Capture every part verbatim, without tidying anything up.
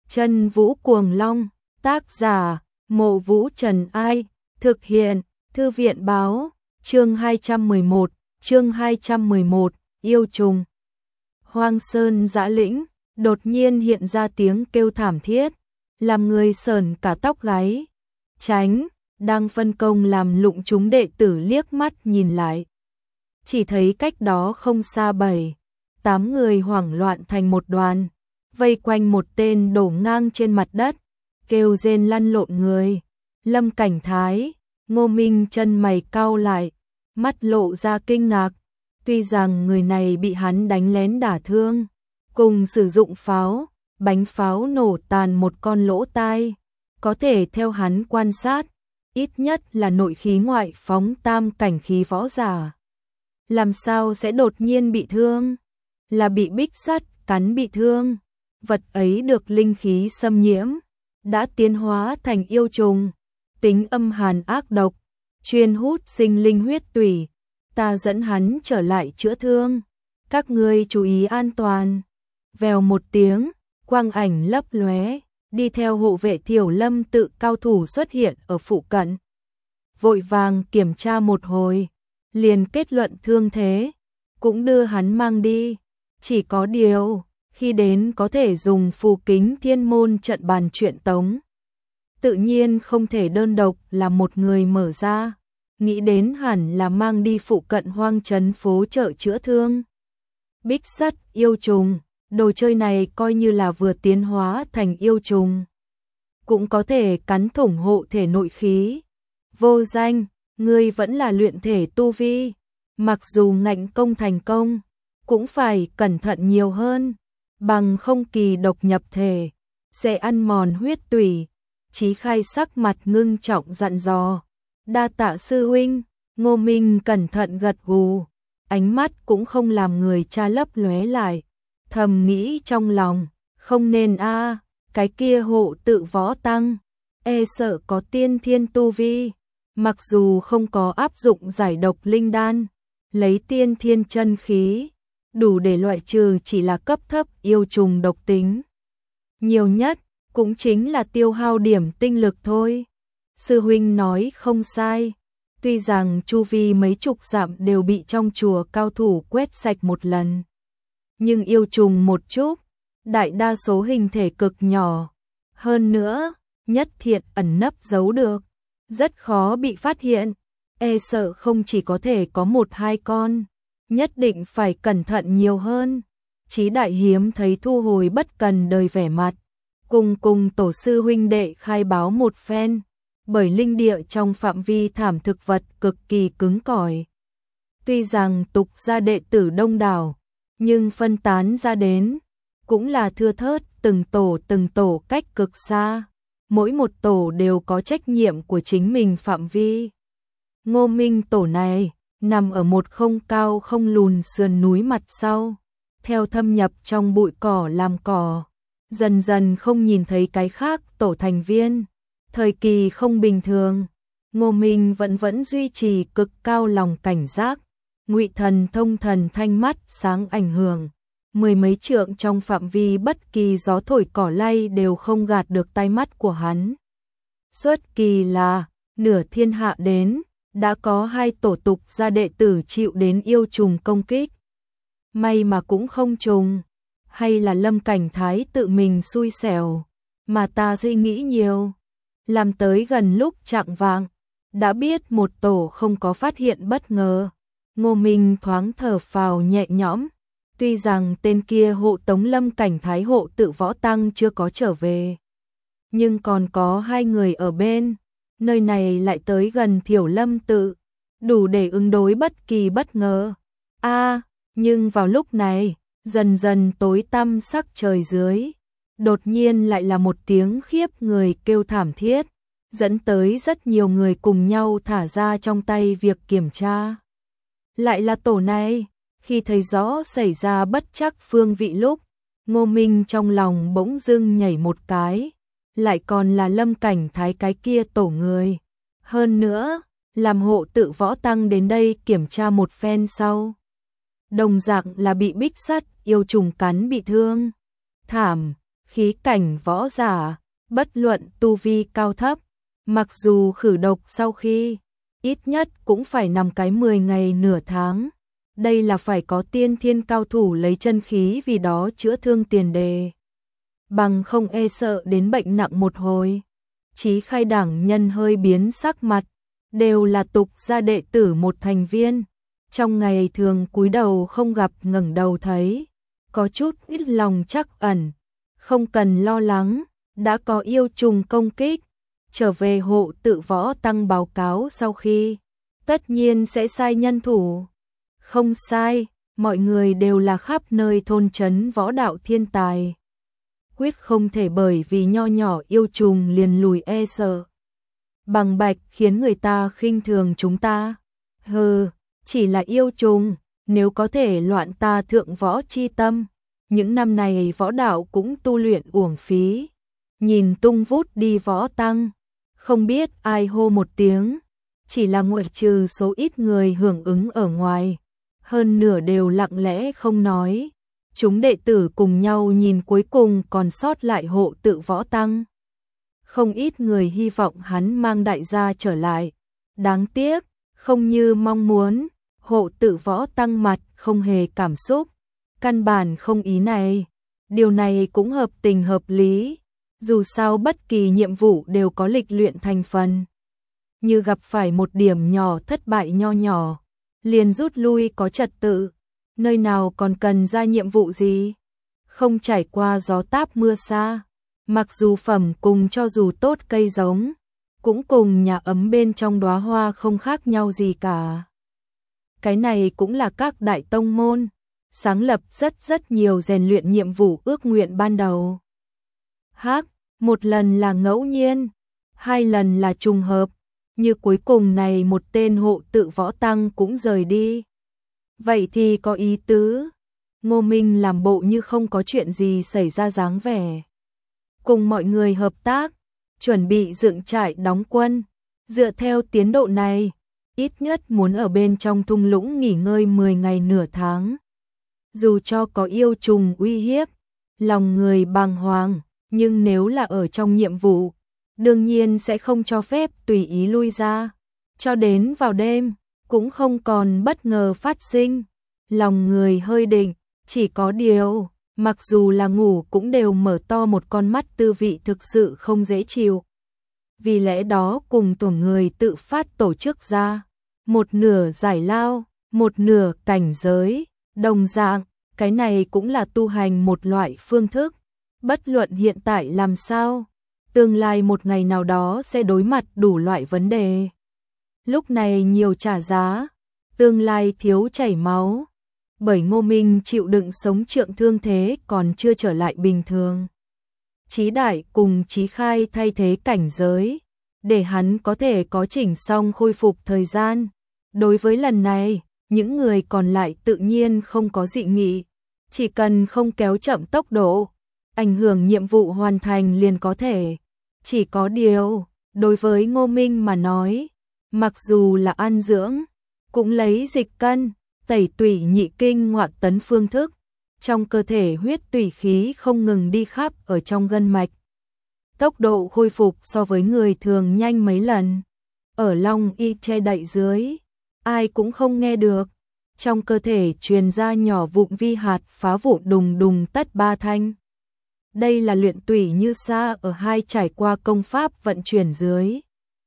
Chân Vũ Cuồng Long, tác giả, Mộ Vũ Trần Ai, thực hiện, Thư viện Báo, chương hai trăm mười một, chương hai trăm mười một, yêu trùng. Hoang Sơn Dã Lĩnh, đột nhiên hiện ra tiếng kêu thảm thiết, làm người sởn cả tóc gáy. Tránh, đang phân công làm lụng chúng đệ tử liếc mắt nhìn lại. Chỉ thấy cách đó không xa bảy, tám người hoảng loạn thành một đoàn, vây quanh một tên đổ ngang trên mặt đất, kêu rên lăn lộn người. Lâm Cảnh Thái, Ngô Minh chân mày cau lại, mắt lộ ra kinh ngạc, tuy rằng người này bị hắn đánh lén đả thương, cùng sử dụng pháo, bánh pháo nổ tàn một con lỗ tai, có thể theo hắn quan sát, ít nhất là nội khí ngoại phóng tam cảnh khí võ giả. Làm sao sẽ đột nhiên bị thương? Là bị bích sắt cắn bị thương. Vật ấy được linh khí xâm nhiễm, đã tiến hóa thành yêu trùng, tính âm hàn ác độc, chuyên hút sinh linh huyết tủy. Ta dẫn hắn trở lại chữa thương, các ngươi chú ý an toàn. Vèo một tiếng, quang ảnh lấp lóe, đi theo hộ vệ Thiểu Lâm tự cao thủ xuất hiện ở phụ cận. Vội vàng kiểm tra một hồi, liền kết luận thương thế, cũng đưa hắn mang đi. Chỉ có điều, khi đến có thể dùng phù kính thiên môn trận bàn truyện tống. Tự nhiên không thể đơn độc là một người mở ra, nghĩ đến hẳn là mang đi phụ cận hoang trấn phố chợ chữa thương. Bích sắt yêu trùng, đồ chơi này coi như là vừa tiến hóa thành yêu trùng, cũng có thể cắn thủng hộ thể nội khí. Vô Danh, ngươi vẫn là luyện thể tu vi, mặc dù ngạnh công thành công, cũng phải cẩn thận nhiều hơn, bằng không kỳ độc nhập thể, sẽ ăn mòn huyết tủy. Chí Khai sắc mặt ngưng trọng dặn dò. Đa tạ sư huynh. Ngô Minh cẩn thận gật gù, ánh mắt cũng không làm người cha lấp lóe lại, thầm nghĩ trong lòng, không nên a, cái kia hộ tự võ tăng, e sợ có tiên thiên tu vi, mặc dù không có áp dụng giải độc linh đan, lấy tiên thiên chân khí, đủ để loại trừ chỉ là cấp thấp yêu trùng độc tính. Nhiều nhất, cũng chính là tiêu hao điểm tinh lực thôi. Sư huynh nói không sai, tuy rằng chu vi mấy chục dặm đều bị trong chùa cao thủ quét sạch một lần. Nhưng yêu trùng một chút, đại đa số hình thể cực nhỏ. Hơn nữa, nhất thiện ẩn nấp giấu được, rất khó bị phát hiện, e sợ không chỉ có thể có một hai con, nhất định phải cẩn thận nhiều hơn. Chí Đại hiếm thấy thu hồi bất cần đời vẻ mặt, cùng cùng tổ sư huynh đệ khai báo một phen, bởi linh địa trong phạm vi thảm thực vật cực kỳ cứng cỏi. Tuy rằng tục gia đệ tử đông đảo, nhưng phân tán ra đến, cũng là thưa thớt, từng tổ từng tổ cách cực xa, mỗi một tổ đều có trách nhiệm của chính mình phạm vi. Ngô Minh tổ này, nằm ở một không cao không lùn sườn núi mặt sau, theo thâm nhập trong bụi cỏ làm cỏ, dần dần không nhìn thấy cái khác tổ thành viên. Thời kỳ không bình thường, Ngô Minh vẫn vẫn duy trì cực cao lòng cảnh giác, ngụy thần thông thần thanh mắt sáng ảnh hưởng, mười mấy trượng trong phạm vi bất kỳ gió thổi cỏ lay đều không gạt được tai mắt của hắn. Xuất kỳ là, nửa thiên hạ đến, đã có hai tổ tục gia đệ tử chịu đến yêu trùng công kích. May mà cũng không trùng, hay là Lâm Cảnh Thái tự mình xui xẻo, mà ta suy nghĩ nhiều. Làm tới gần lúc chạng vạng, đã biết một tổ không có phát hiện bất ngờ. Ngô Minh thoáng thở phào nhẹ nhõm, tuy rằng tên kia hộ tống Lâm Cảnh Thái hộ tự võ tăng chưa có trở về, nhưng còn có hai người ở bên, nơi này lại tới gần Thiểu Lâm tự, đủ để ứng đối bất kỳ bất ngờ. A, à, nhưng vào lúc này, dần dần tối tăm sắc trời dưới, đột nhiên lại là một tiếng khiếp người kêu thảm thiết, dẫn tới rất nhiều người cùng nhau thả ra trong tay việc kiểm tra. Lại là tổ này, khi thấy rõ xảy ra bất trắc phương vị lúc, Ngô Minh trong lòng bỗng dưng nhảy một cái, lại còn là Lâm Cảnh Thái cái kia tổ người. Hơn nữa, làm hộ tự võ tăng đến đây kiểm tra một phen sau, đồng dạng là bị bích sắt yêu trùng cắn bị thương. Thảm, khí cảnh võ giả, bất luận tu vi cao thấp, mặc dù khử độc sau khi, ít nhất cũng phải nằm cái mười ngày nửa tháng. Đây là phải có tiên thiên cao thủ lấy chân khí vì đó chữa thương tiền đề. Bằng không e sợ đến bệnh nặng một hồi. Chí Khai đảng nhân hơi biến sắc mặt, đều là tục gia đệ tử một thành viên. Trong ngày thường cúi đầu không gặp ngẩng đầu thấy, có chút ít lòng chắc ẩn, không cần lo lắng, đã có yêu trùng công kích. Trở về hộ tự võ tăng báo cáo sau khi, tất nhiên sẽ sai nhân thủ. Không sai, mọi người đều là khắp nơi thôn trấn võ đạo thiên tài. Quyết không thể bởi vì nho nhỏ yêu trùng liền lùi e sợ. Bằng bạch khiến người ta khinh thường chúng ta. Hừ, chỉ là yêu trùng, nếu có thể loạn ta thượng võ chi tâm. Những năm này võ đạo cũng tu luyện uổng phí. Nhìn tung vút đi võ tăng, không biết ai hô một tiếng. Chỉ là ngoại trừ số ít người hưởng ứng ở ngoài. Hơn nửa đều lặng lẽ không nói. Chúng đệ tử cùng nhau nhìn cuối cùng còn sót lại hộ tự võ tăng. Không ít người hy vọng hắn mang đại gia trở lại. Đáng tiếc, không như mong muốn, hộ tự võ tăng mặt không hề cảm xúc. Căn bản không ý này. Điều này cũng hợp tình hợp lý. Dù sao bất kỳ nhiệm vụ đều có lịch luyện thành phần. Như gặp phải một điểm nhỏ thất bại nho nhỏ, liền rút lui có trật tự. Nơi nào còn cần ra nhiệm vụ gì? Không trải qua gió táp mưa xa. Mặc dù phẩm cùng cho dù tốt cây giống, cũng cùng nhà ấm bên trong đóa hoa không khác nhau gì cả. Cái này cũng là các đại tông môn sáng lập rất rất nhiều rèn luyện nhiệm vụ ước nguyện ban đầu. Hắc, một lần là ngẫu nhiên, hai lần là trùng hợp, như cuối cùng này một tên hộ tự võ tăng cũng rời đi. Vậy thì có ý tứ. Ngô Minh làm bộ như không có chuyện gì xảy ra dáng vẻ. Cùng mọi người hợp tác, chuẩn bị dựng trại đóng quân. Dựa theo tiến độ này, ít nhất muốn ở bên trong thung lũng nghỉ ngơi mười ngày nửa tháng. Dù cho có yêu trùng uy hiếp, lòng người bàng hoàng, nhưng nếu là ở trong nhiệm vụ, đương nhiên sẽ không cho phép tùy ý lui ra. Cho đến vào đêm, cũng không còn bất ngờ phát sinh. Lòng người hơi định, chỉ có điều, mặc dù là ngủ cũng đều mở to một con mắt tư vị thực sự không dễ chịu. Vì lẽ đó cùng tổ người tự phát tổ chức ra, một nửa giải lao, một nửa cảnh giới, đồng dạng, cái này cũng là tu hành một loại phương thức. Bất luận hiện tại làm sao, tương lai một ngày nào đó sẽ đối mặt đủ loại vấn đề. Lúc này nhiều trả giá, tương lai thiếu chảy máu. Bởi Ngô Minh chịu đựng sống trượng thương thế còn chưa trở lại bình thường. Chí Đại cùng Chí Khai thay thế cảnh giới, để hắn có thể có chỉnh xong khôi phục thời gian. Đối với lần này, những người còn lại tự nhiên không có dị nghị, chỉ cần không kéo chậm tốc độ, ảnh hưởng nhiệm vụ hoàn thành liền có thể. Chỉ có điều, đối với Ngô Minh mà nói, mặc dù là ăn dưỡng, cũng lấy dịch cân, tẩy tủy nhị kinh ngoạn tấn phương thức, trong cơ thể huyết tủy khí không ngừng đi khắp ở trong gân mạch. Tốc độ khôi phục so với người thường nhanh mấy lần. Ở Long Y che đậy dưới, ai cũng không nghe được. Trong cơ thể truyền ra nhỏ vụn vi hạt phá vụn đùng đùng tất ba thanh. Đây là luyện tủy như sa ở hai trải qua công pháp vận chuyển dưới.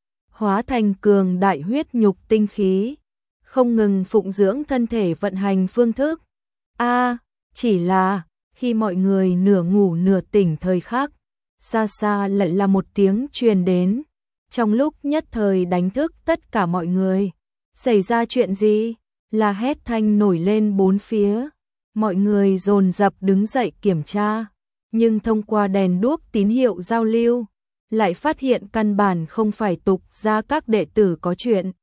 Hóa thành cường đại huyết nhục tinh khí. Không ngừng phụng dưỡng thân thể vận hành phương thức. A, à, chỉ là, khi mọi người nửa ngủ nửa tỉnh thời khắc, xa xa lại là một tiếng truyền đến. Trong lúc nhất thời đánh thức tất cả mọi người. Xảy ra chuyện gì? Là hét thanh nổi lên bốn phía. Mọi người dồn dập đứng dậy kiểm tra. Nhưng thông qua đèn đuốc tín hiệu giao lưu, lại phát hiện căn bản không phải tục ra các đệ tử có chuyện.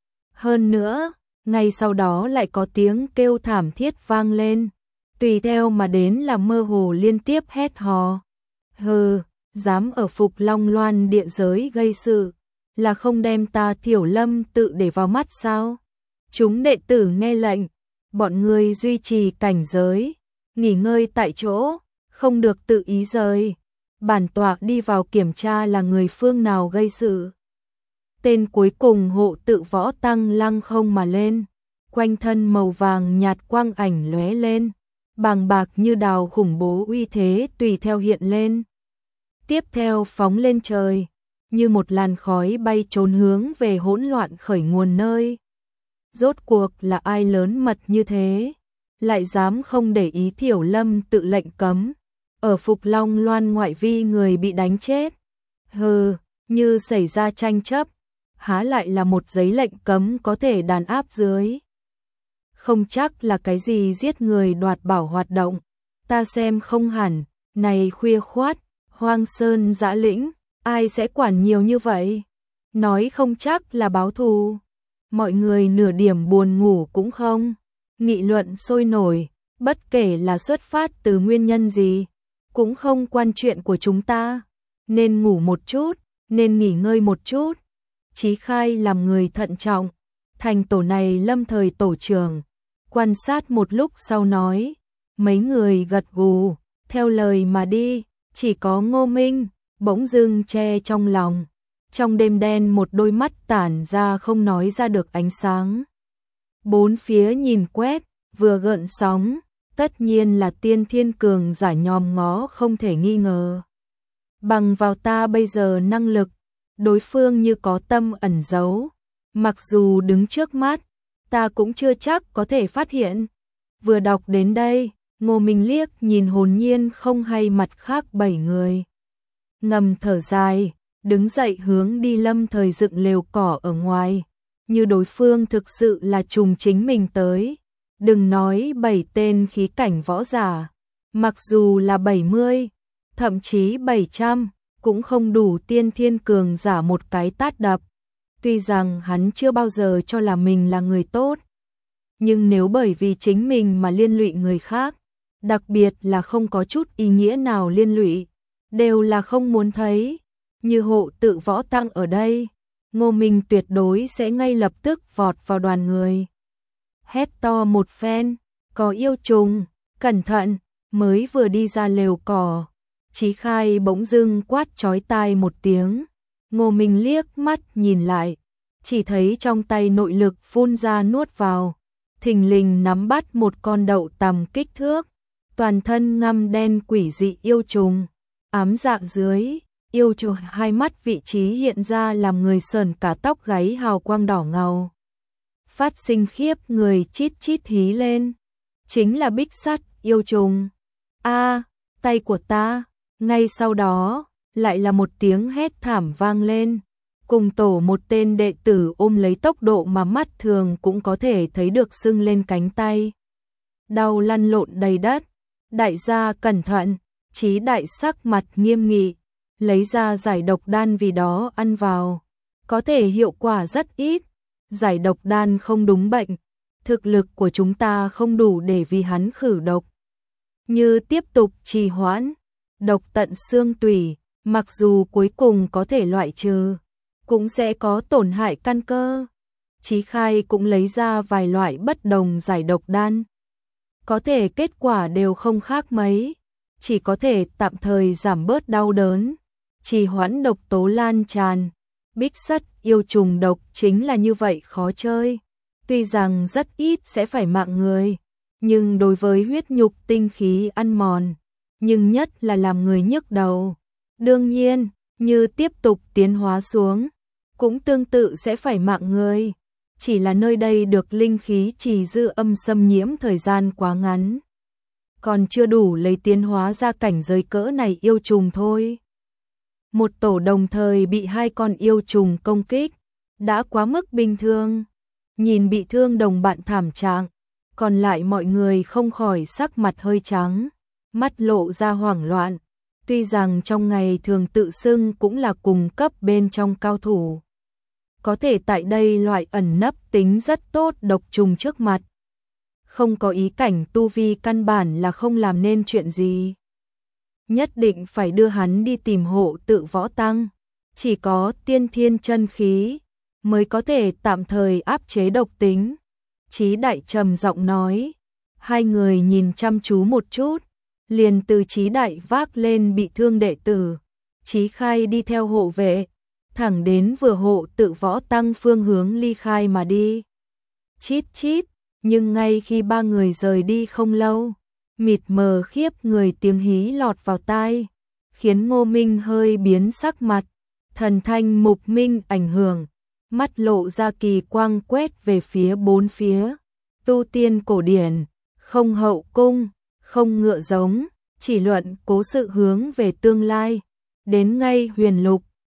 Hơn nữa, ngay sau đó lại có tiếng kêu thảm thiết vang lên. Tùy theo mà đến là mơ hồ liên tiếp hét hò. Hừ, dám ở Phục Long Loan địa giới gây sự, là không đem ta Thiểu Lâm tự để vào mắt sao? Chúng đệ tử nghe lệnh, bọn người duy trì cảnh giới, nghỉ ngơi tại chỗ, không được tự ý rời. Bản tọa đi vào kiểm tra là người phương nào gây sự. Tên cuối cùng hộ tự võ tăng lăng không mà lên, quanh thân màu vàng nhạt quang ảnh lóe lên, bàng bạc như đào khủng bố uy thế tùy theo hiện lên. Tiếp theo phóng lên trời, như một làn khói bay trốn hướng về hỗn loạn khởi nguồn nơi. Rốt cuộc là ai lớn mật như thế, lại dám không để ý Thiểu Lâm tự lệnh cấm, ở Phục Long Loan ngoại vi người bị đánh chết. Hừ, như xảy ra tranh chấp, há lại là một giấy lệnh cấm có thể đàn áp dưới. Không chắc là cái gì giết người đoạt bảo hoạt động, ta xem không hẳn, này khuya khoát, hoang sơn dã lĩnh, ai sẽ quản nhiều như vậy? Nói không chắc là báo thù. Mọi người nửa điểm buồn ngủ cũng không, nghị luận sôi nổi, bất kể là xuất phát từ nguyên nhân gì, cũng không quan chuyện của chúng ta. Nên ngủ một chút, nên nghỉ ngơi một chút. Chí Khai làm người thận trọng, thành tổ này lâm thời tổ trưởng, quan sát một lúc sau nói, mấy người gật gù, theo lời mà đi, chỉ có Ngô Minh, bỗng dưng che trong lòng. Trong đêm đen một đôi mắt tản ra không nói ra được ánh sáng. Bốn phía nhìn quét, vừa gợn sóng, tất nhiên là tiên thiên cường giả nhòm ngó không thể nghi ngờ. Bằng vào ta bây giờ năng lực, đối phương như có tâm ẩn giấu, mặc dù đứng trước mắt, ta cũng chưa chắc có thể phát hiện. Vừa đọc đến đây, Ngô Minh liếc nhìn hồn nhiên không hay mặt khác bảy người. Ngầm thở dài, đứng dậy hướng đi lâm thời dựng lều cỏ ở ngoài, như đối phương thực sự là trùng chính mình tới. Đừng nói bảy tên khí cảnh võ giả, mặc dù là bảy mươi, thậm chí bảy trăm, cũng không đủ tiên thiên cường giả một cái tát đập. Tuy rằng hắn chưa bao giờ cho là mình là người tốt, nhưng nếu bởi vì chính mình mà liên lụy người khác, đặc biệt là không có chút ý nghĩa nào liên lụy, đều là không muốn thấy. Như hộ tự võ tăng ở đây, Ngô Minh tuyệt đối sẽ ngay lập tức vọt vào đoàn người. Hét to một phen, có yêu trùng, cẩn thận, mới vừa đi ra lều cỏ. Chí Khai bỗng dưng quát chói tai một tiếng. Ngô Minh liếc mắt nhìn lại, chỉ thấy trong tay nội lực phun ra nuốt vào, thình lình nắm bắt một con đậu tằm kích thước, toàn thân ngăm đen quỷ dị yêu trùng, ám dạng dưới. Yêu trùng hai mắt vị trí hiện ra làm người sờn cả tóc gáy hào quang đỏ ngầu. Phát sinh khiếp người chít chít hí lên. Chính là bích sắt yêu trùng. A, tay của ta. Ngay sau đó, lại là một tiếng hét thảm vang lên. Cùng tổ một tên đệ tử ôm lấy tốc độ mà mắt thường cũng có thể thấy được sưng lên cánh tay. Đau lăn lộn đầy đất. Đại gia cẩn thận, Chí đại sắc mặt nghiêm nghị. Lấy ra giải độc đan vì đó ăn vào, có thể hiệu quả rất ít. Giải độc đan không đúng bệnh, thực lực của chúng ta không đủ để vì hắn khử độc. Như tiếp tục trì hoãn, độc tận xương tủy, mặc dù cuối cùng có thể loại trừ, cũng sẽ có tổn hại căn cơ. Chí Khai cũng lấy ra vài loại bất đồng giải độc đan. Có thể kết quả đều không khác mấy, chỉ có thể tạm thời giảm bớt đau đớn, trì hoãn độc tố lan tràn. Bích sắt yêu trùng độc chính là như vậy khó chơi. Tuy rằng rất ít sẽ phải mạng người, nhưng đối với huyết nhục tinh khí ăn mòn, nhưng nhất là làm người nhức đầu. Đương nhiên, như tiếp tục tiến hóa xuống, cũng tương tự sẽ phải mạng người. Chỉ là nơi đây được linh khí trì dư âm xâm nhiễm thời gian quá ngắn, còn chưa đủ lấy tiến hóa ra cảnh giới cỡ này yêu trùng thôi. Một tổ đồng thời bị hai con yêu trùng công kích, đã quá mức bình thường. Nhìn bị thương đồng bạn thảm trạng, còn lại mọi người không khỏi sắc mặt hơi trắng, mắt lộ ra hoảng loạn. Tuy rằng trong ngày thường tự xưng cũng là cùng cấp bên trong cao thủ, có thể tại đây loại ẩn nấp tính rất tốt độc trùng trước mặt, không có ý cảnh tu vi căn bản là không làm nên chuyện gì. Nhất định phải đưa hắn đi tìm hộ tự võ tăng, chỉ có tiên thiên chân khí mới có thể tạm thời áp chế độc tính. Chí đại trầm giọng nói. Hai người nhìn chăm chú một chút, liền từ Chí Đại vác lên bị thương đệ tử, Chí Khai đi theo hộ vệ, thẳng đến vừa hộ tự võ tăng phương hướng ly khai mà đi. Chít chít, nhưng ngay khi ba người rời đi không lâu, mịt mờ khiếp người tiếng hí lọt vào tai, khiến Ngô Minh hơi biến sắc mặt, thần thanh mục minh ảnh hưởng, mắt lộ ra kỳ quang quét về phía bốn phía, tu tiên cổ điển, không hậu cung, không ngựa giống, chỉ luận cố sự hướng về tương lai, đến ngay huyền lục,